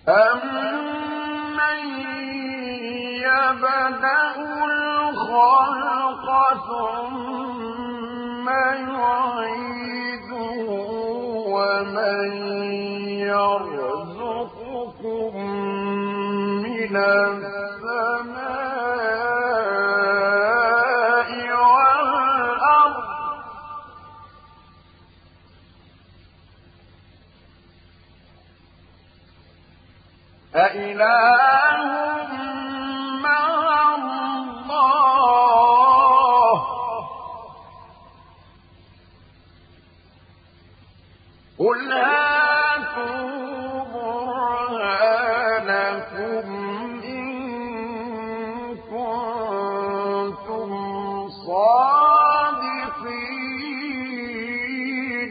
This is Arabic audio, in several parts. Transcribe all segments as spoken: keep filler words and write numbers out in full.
أَمَّن يَبْدَأُ الْخَلْقَ ثُمَّ يُعِيدُهُ وَمَن يَرْزُقُكُم مِّنَ السَّمَاءِ وَالْأَرْضِ أَإِلَٰهٌ مَّعَ اللَّهِ ۚ قُلْ هَاتُوا بُرْهَانَكُمْ إِن كُنتُمْ صَادِقِينَ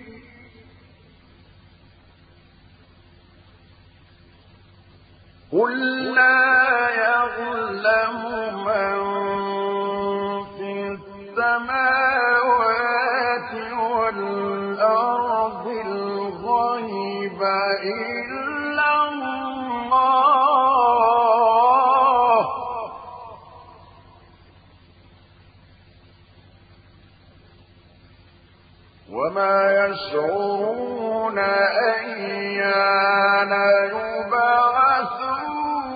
قُل لَّا يَعْلَمُ مَن فِي السَّمَاوَاتِ وَالْأَرْضِ الْغَيْبَ إِلَّا اللَّهُ ۚ وَمَا يَشْعُرُونَ أَيَّانَ يُبْعَثُونَ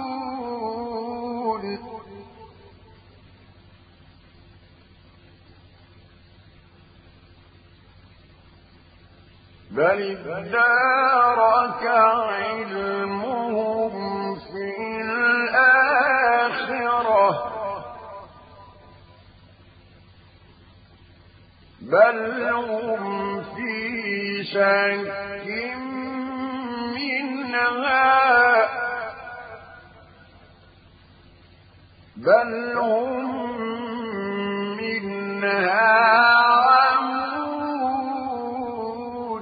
بَلِ ادَّارَكَ عِلْمُهُمْ فِي الْآخِرَةِ ۚ بَلْ هُمْ فِي شَكٍّ مِّنْهَا بَلْ هُم مِّنْهَا عَمُونَ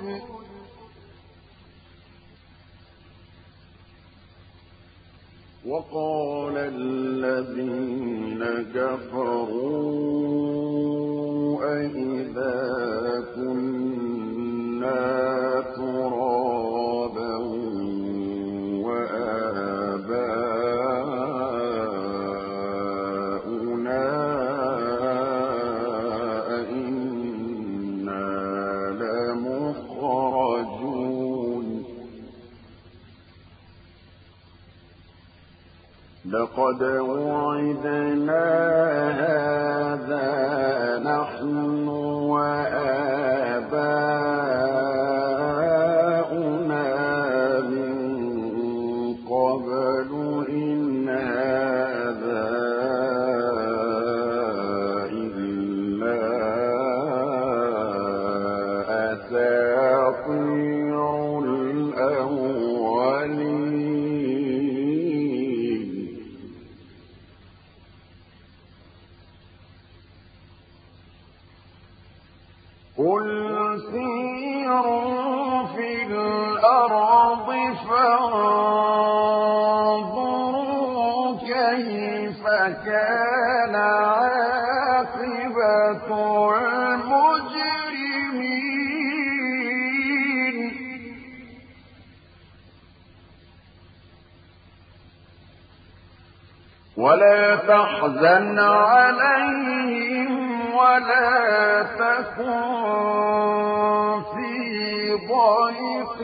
وَقَالَ الَّذِينَ كَفَرُوا أَإِذَا كُنَّا تُرَابًا وَآبَاؤُنَا أَإِنَّا لَمُخْرَجُونَ لَقَدْ وُعِدْنَا هَٰذَا نَحْنُ وَآبَاؤُنَا مِن قَبْلُ إِنْ هَٰذَا إِلَّا أَسَاطِيرُ الْأَوَّلِينَ قُلْ سِيرُوا فِي الْأَرْضِ فَانظُرُوا كَيْفَ كَانَ عَاقِبَةُ الْمُجْرِمِينَ وَلَا تَحْزَنْ عَلَيْهِمْ وَلَا تَكُن فِي ضَيْقٍ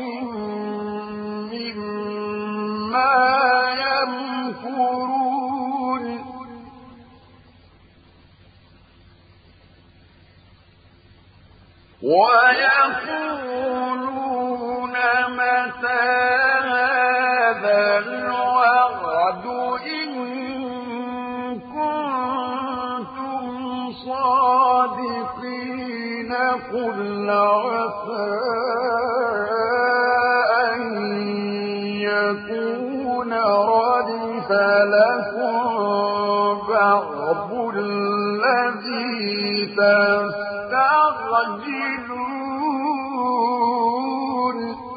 مِّمَّا يَمْكُرُونَ وَيَقُولُونَ مَتَىٰ هَٰذَا الْوَعْدُ إِن كُنتُمْ صَادِقِينَ قُلْ عَسَىٰ أَن يَكُونَ رَدِفَ لَكُم بَعْضُ الَّذِي تَسْتَعْجِلُونَ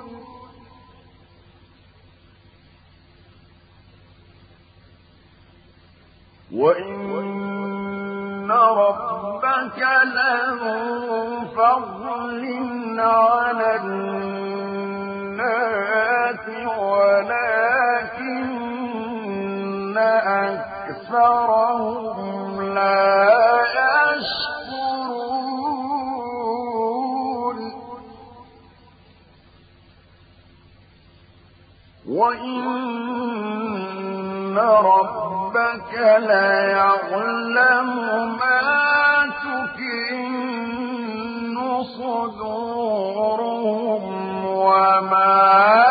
وَإِنَّ رَبَّكَ لَذُو فَضْلٍ عَلَى النَّاسِ وَلَٰكِنَّ أكثرهم لا يشكرون وإن ربك ليعلم ما تكن صدورهم وما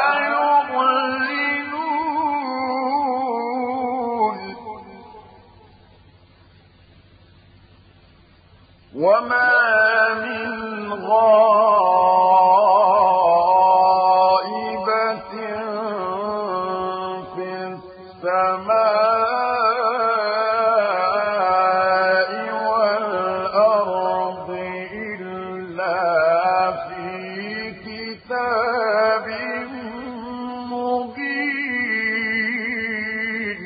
يعلنون وما من غائبة في السماء والأرض إلا في كتاب مبين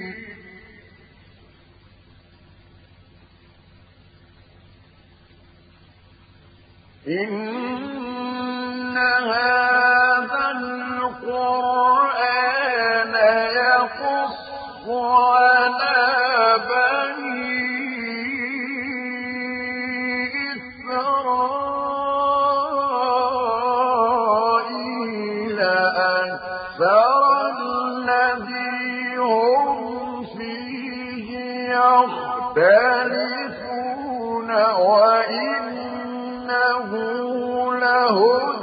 إن هذا القرآن يقص على بني إسرائيل أكثر الذي هم فيه يختلفون وإنه لهدى